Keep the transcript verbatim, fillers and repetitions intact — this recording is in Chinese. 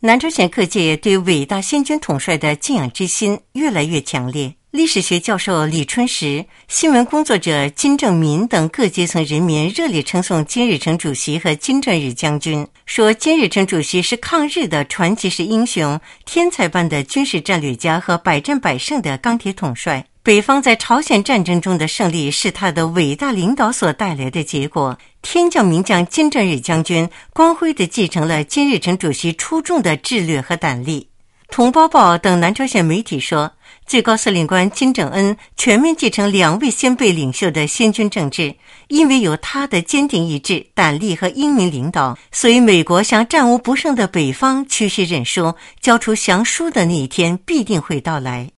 南朝鲜各界对伟大先军统帅的敬仰之心越来越强烈。历史学教授李春时、新闻工作者金正民等各阶层人民热烈称颂金日成主席和金正日将军，说金日成主席是抗日的传奇式英雄，天才般的军事战略家和百战百胜的钢铁统帅。北方在朝鲜战争中的胜利是他的伟大领导所带来的结果。天降名将金正日将军光辉地继承了金日成主席出众的智略和胆力。同胞报等南朝鲜媒体说，最高司令官金正恩全面继承两位先辈领袖的先军政治，因为有他的坚定意志、胆力和英明领导，所以美国向战无不胜的北方屈膝认输，交出降书的那一天必定会到来。